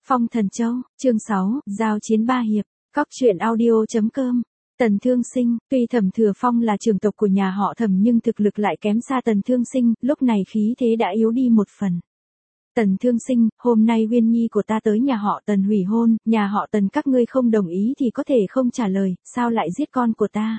Phong Thần Châu, chương 6, giao chiến ba hiệp, Cóc truyện audio.com. Tần Thương Sinh, tuy Thẩm Thừa Phong là trưởng tộc của nhà họ Thẩm nhưng thực lực lại kém xa Tần Thương Sinh, lúc này khí thế đã yếu đi một phần. Tần Thương Sinh, hôm nay Uyên Nhi của ta tới nhà họ Tần hủy hôn, nhà họ Tần các ngươi không đồng ý thì có thể không trả lời, sao lại giết con của ta?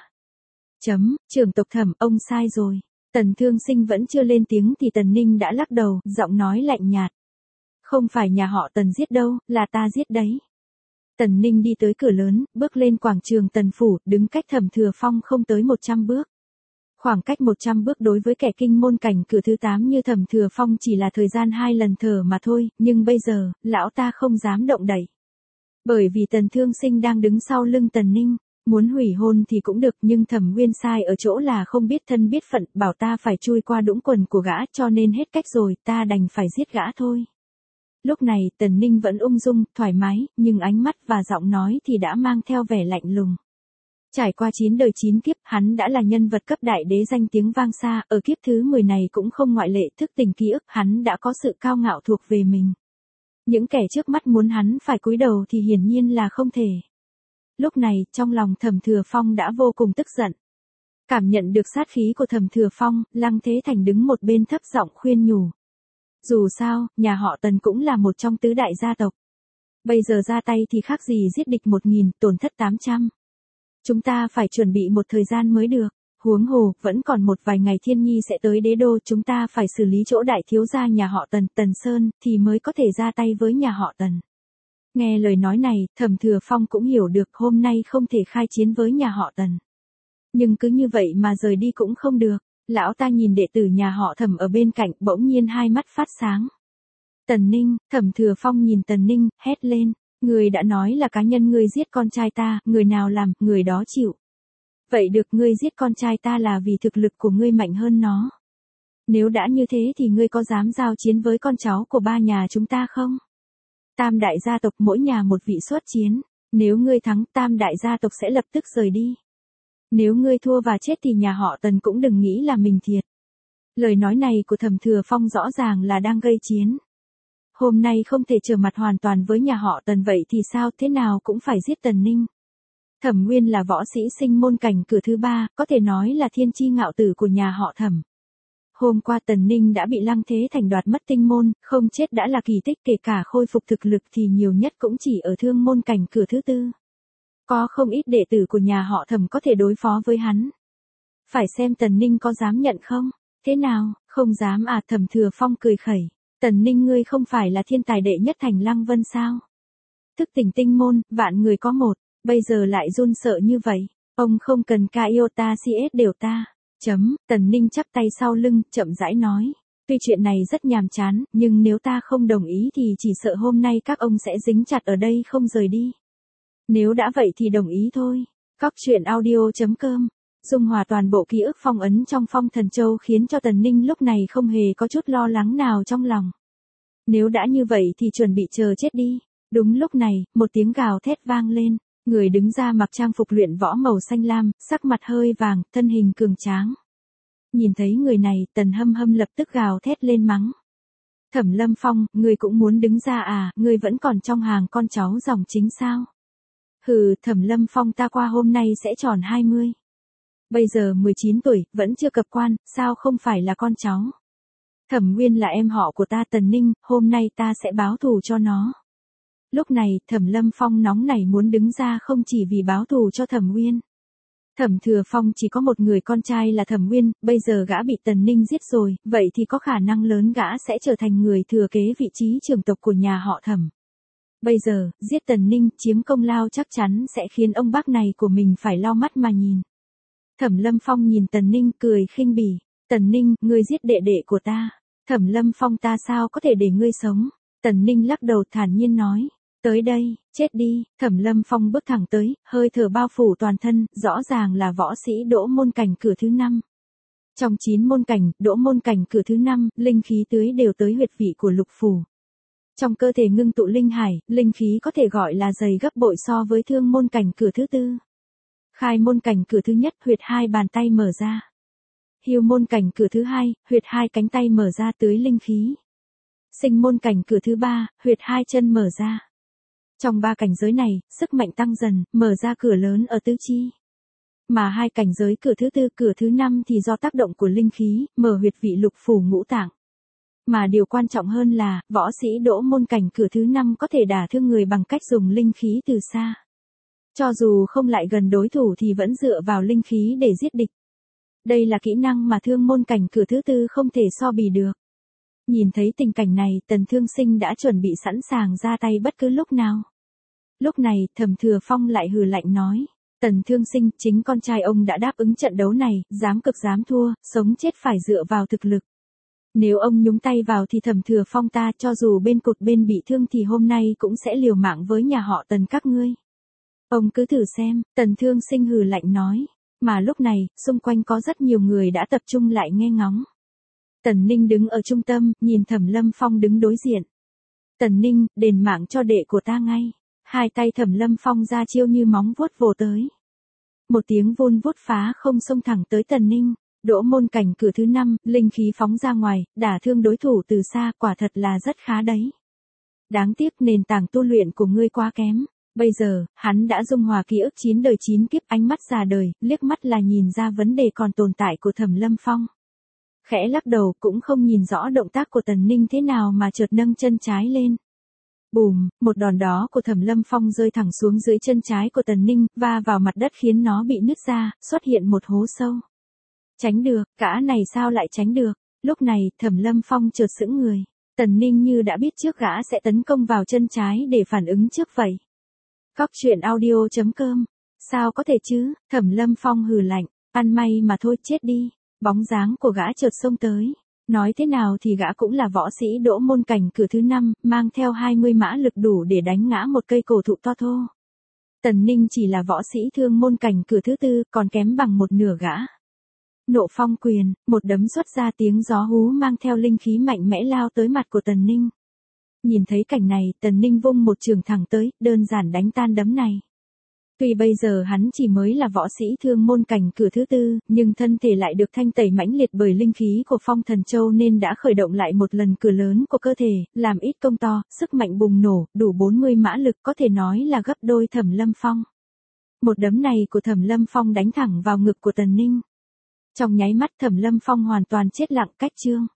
Trưởng tộc Thẩm, ông sai rồi. Tần Thương Sinh vẫn chưa lên tiếng thì Tần Ninh đã lắc đầu, giọng nói lạnh nhạt. Không phải nhà họ Tần giết đâu, là ta giết đấy. Tần Ninh đi tới cửa lớn, bước lên quảng trường Tần Phủ, đứng cách Thẩm Thừa Phong không tới 100 bước. Khoảng cách 100 bước đối với kẻ kinh môn cảnh cửa thứ 8 như Thẩm Thừa Phong chỉ là thời gian 2 lần thở mà thôi, nhưng bây giờ, lão ta không dám động đậy. Bởi vì Tần Thương Sinh đang đứng sau lưng Tần Ninh, muốn hủy hôn thì cũng được nhưng Thẩm Nguyên sai ở chỗ là không biết thân biết phận, bảo ta phải chui qua đũng quần của gã cho nên hết cách rồi, ta đành phải giết gã thôi. Lúc này Tần Ninh vẫn ung dung, thoải mái, nhưng ánh mắt và giọng nói thì đã mang theo vẻ lạnh lùng. Trải qua 9 đời 9 kiếp, hắn đã là nhân vật cấp đại đế danh tiếng vang xa, ở kiếp thứ 10 này cũng không ngoại lệ, thức tỉnh ký ức, hắn đã có sự cao ngạo thuộc về mình. Những kẻ trước mắt muốn hắn phải cúi đầu thì hiển nhiên là không thể. Lúc này, trong lòng Thẩm Thừa Phong đã vô cùng tức giận. Cảm nhận được sát khí của Thẩm Thừa Phong, Lăng Thế Thành đứng một bên thấp giọng khuyên nhủ. Dù sao, nhà họ Tần cũng là một trong tứ đại gia tộc. Bây giờ ra tay thì khác gì giết địch 1000, tổn thất 800. Chúng ta phải chuẩn bị một thời gian mới được. Huống hồ, vẫn còn một vài ngày Thiên Nhi sẽ tới đế đô, chúng ta phải xử lý chỗ đại thiếu gia nhà họ Tần, Tần Sơn, thì mới có thể ra tay với nhà họ Tần. Nghe lời nói này, Thẩm Thừa Phong cũng hiểu được hôm nay không thể khai chiến với nhà họ Tần. Nhưng cứ như vậy mà rời đi cũng không được. Lão ta nhìn đệ tử nhà họ Thẩm ở bên cạnh, bỗng nhiên hai mắt phát sáng. Tần Ninh, Thẩm Thừa Phong nhìn Tần Ninh, hét lên. Người đã nói là cá nhân ngươi giết con trai ta, người nào làm, người đó chịu. Vậy được, ngươi giết con trai ta là vì thực lực của ngươi mạnh hơn nó. Nếu đã như thế thì ngươi có dám giao chiến với con cháu của ba nhà chúng ta không? Tam đại gia tộc mỗi nhà một vị xuất chiến. Nếu ngươi thắng, tam đại gia tộc sẽ lập tức rời đi. Nếu ngươi thua và chết thì nhà họ Tần cũng đừng nghĩ là mình thiệt. Lời nói này của Thẩm Thừa Phong rõ ràng là đang gây chiến. Hôm nay không thể trở mặt hoàn toàn với nhà họ Tần, vậy thì sao, thế nào cũng phải giết Tần Ninh. Thẩm Nguyên là võ sĩ sinh môn cảnh cửa thứ 3, có thể nói là thiên chi ngạo tử của nhà họ Thẩm. Hôm qua Tần Ninh đã bị Lăng Thế Thành đoạt mất tinh môn, không chết đã là kỳ tích, kể cả khôi phục thực lực thì nhiều nhất cũng chỉ ở thương môn cảnh cửa thứ 4. Có không ít đệ tử của nhà họ Thẩm có thể đối phó với hắn. Phải xem Tần Ninh có dám nhận không? Thế nào, không dám à? Thẩm Thừa Phong cười khẩy. Tần Ninh, ngươi không phải là thiên tài đệ nhất thành Lăng Vân sao? Thức tỉnh tinh môn, vạn người có một, bây giờ lại run sợ như vậy. Ông không cần ca yêu ta CS đều ta. Tần Ninh chắp tay sau lưng, chậm rãi nói. Tuy chuyện này rất nhàm chán, nhưng nếu ta không đồng ý thì chỉ sợ hôm nay các ông sẽ dính chặt ở đây không rời đi. Nếu đã vậy thì đồng ý thôi. Cóc truyện audio.com. Dung hòa toàn bộ ký ức phong ấn trong Phong Thần Châu khiến cho Tần Ninh lúc này không hề có chút lo lắng nào trong lòng. Nếu đã như vậy thì chuẩn bị chờ chết đi. Đúng lúc này, một tiếng gào thét vang lên. Người đứng ra mặc trang phục luyện võ màu xanh lam, sắc mặt hơi vàng, thân hình cường tráng. Nhìn thấy người này, Tần Hâm Hâm lập tức gào thét lên mắng. Thẩm Lâm Phong, ngươi cũng muốn đứng ra à, ngươi vẫn còn trong hàng con cháu dòng chính sao? Hừ, Thẩm Lâm Phong ta qua hôm nay sẽ tròn 20. Bây giờ 19 tuổi, vẫn chưa cập quan, sao không phải là con cháu? Thẩm Nguyên là em họ của ta Tần Ninh, hôm nay ta sẽ báo thù cho nó. Lúc này, Thẩm Lâm Phong nóng nảy muốn đứng ra không chỉ vì báo thù cho Thẩm Nguyên. Thẩm Thừa Phong chỉ có một người con trai là Thẩm Nguyên, bây giờ gã bị Tần Ninh giết rồi, vậy thì có khả năng lớn gã sẽ trở thành người thừa kế vị trí trưởng tộc của nhà họ Thẩm. Bây giờ, giết Tần Ninh, chiếm công lao chắc chắn sẽ khiến ông bác này của mình phải lau mắt mà nhìn. Thẩm Lâm Phong nhìn Tần Ninh cười khinh bỉ. Tần Ninh, ngươi giết đệ đệ của ta. Thẩm Lâm Phong, ta sao có thể để ngươi sống? Tần Ninh lắc đầu thản nhiên nói. Tới đây, chết đi. Thẩm Lâm Phong bước thẳng tới, hơi thở bao phủ toàn thân, rõ ràng là võ sĩ đỗ môn cảnh cửa thứ 5. Trong 9 môn cảnh, đỗ môn cảnh cửa thứ 5, linh khí tưới đều tới huyệt vị của lục phủ. Trong cơ thể ngưng tụ linh hải, linh khí có thể gọi là dày gấp bội so với thương môn cảnh cửa thứ 4. Khai môn cảnh cửa thứ nhất, huyệt 2 bàn tay mở ra. Hưu môn cảnh cửa thứ 2, huyệt 2 cánh tay mở ra tưới linh khí. Sinh môn cảnh cửa thứ 3, huyệt 2 chân mở ra. Trong 3 cảnh giới này, sức mạnh tăng dần, mở ra cửa lớn ở tứ chi. Mà 2 cảnh giới cửa thứ 4, cửa thứ 5 thì do tác động của linh khí, mở huyệt vị lục phủ ngũ tạng. Mà điều quan trọng hơn là, võ sĩ đỗ môn cảnh cửa thứ 5 có thể đả thương người bằng cách dùng linh khí từ xa. Cho dù không lại gần đối thủ thì vẫn dựa vào linh khí để giết địch. Đây là kỹ năng mà thương môn cảnh cửa thứ 4 không thể so bì được. Nhìn thấy tình cảnh này, Tần Thương Sinh đã chuẩn bị sẵn sàng ra tay bất cứ lúc nào. Lúc này, Thẩm Thừa Phong lại hừ lạnh nói. Tần Thương Sinh, chính con trai ông đã đáp ứng trận đấu này, dám cực dám thua, sống chết phải dựa vào thực lực. Nếu ông nhúng tay vào thì Thẩm Thừa Phong ta cho dù bên cột bên bị thương thì hôm nay cũng sẽ liều mạng với nhà họ Tần các ngươi. Ông cứ thử xem, Tần Thương Sinh hừ lạnh nói. Mà lúc này, xung quanh có rất nhiều người đã tập trung lại nghe ngóng. Tần Ninh đứng ở trung tâm, nhìn Thẩm Lâm Phong đứng đối diện. Tần Ninh, đền mạng cho đệ của ta ngay. Hai tay Thẩm Lâm Phong ra chiêu như móng vuốt vồ tới. Một tiếng vun vút phá không xông thẳng tới Tần Ninh. Đỗ môn cảnh cửa thứ 5, linh khí phóng ra ngoài, đả thương đối thủ từ xa, quả thật là rất khá đấy. Đáng tiếc nền tảng tu luyện của ngươi quá kém. Bây giờ, hắn đã dung hòa ký ức 9 đời 9 kiếp, ánh mắt già đời, liếc mắt là nhìn ra vấn đề còn tồn tại của Thẩm Lâm Phong. Khẽ lắc đầu, cũng không nhìn rõ động tác của Tần Ninh thế nào mà chợt nâng chân trái lên. Bùm, một đòn đó của Thẩm Lâm Phong rơi thẳng xuống dưới chân trái của Tần Ninh, va vào mặt đất khiến nó bị nứt ra, xuất hiện một hố sâu. Tránh được, gã này sao lại tránh được? Lúc này, Thẩm Lâm Phong chợt sững người. Tần Ninh như đã biết trước gã sẽ tấn công vào chân trái để phản ứng trước vậy. Cóc truyện audio.com. Sao có thể chứ? Thẩm Lâm Phong hừ lạnh. Ăn may mà thôi, chết đi. Bóng dáng của gã chợt xông tới. Nói thế nào thì gã cũng là võ sĩ đỗ môn cảnh cửa thứ 5, mang theo 20 mã lực đủ để đánh ngã một cây cổ thụ to thô. Tần Ninh chỉ là võ sĩ thương môn cảnh cửa thứ 4, còn kém bằng một nửa gã. Nộ phong quyền, một đấm xuất ra, tiếng gió hú mang theo linh khí mạnh mẽ lao tới mặt của Tần Ninh. Nhìn thấy cảnh này, Tần Ninh vung một trường thẳng tới, đơn giản đánh tan đấm này. Tuy bây giờ hắn chỉ mới là võ sĩ thương môn cảnh cửa thứ 4, nhưng thân thể lại được thanh tẩy mãnh liệt bởi linh khí của Phong Thần Châu nên đã khởi động lại một lần cửa lớn của cơ thể, làm ít công to, sức mạnh bùng nổ, đủ 40 mã lực, có thể nói là gấp đôi Thẩm Lâm Phong. Một đấm này của Thẩm Lâm Phong đánh thẳng vào ngực của Tần Ninh. Trong nháy mắt Thẩm Lâm Phong hoàn toàn chết lặng, cách chương.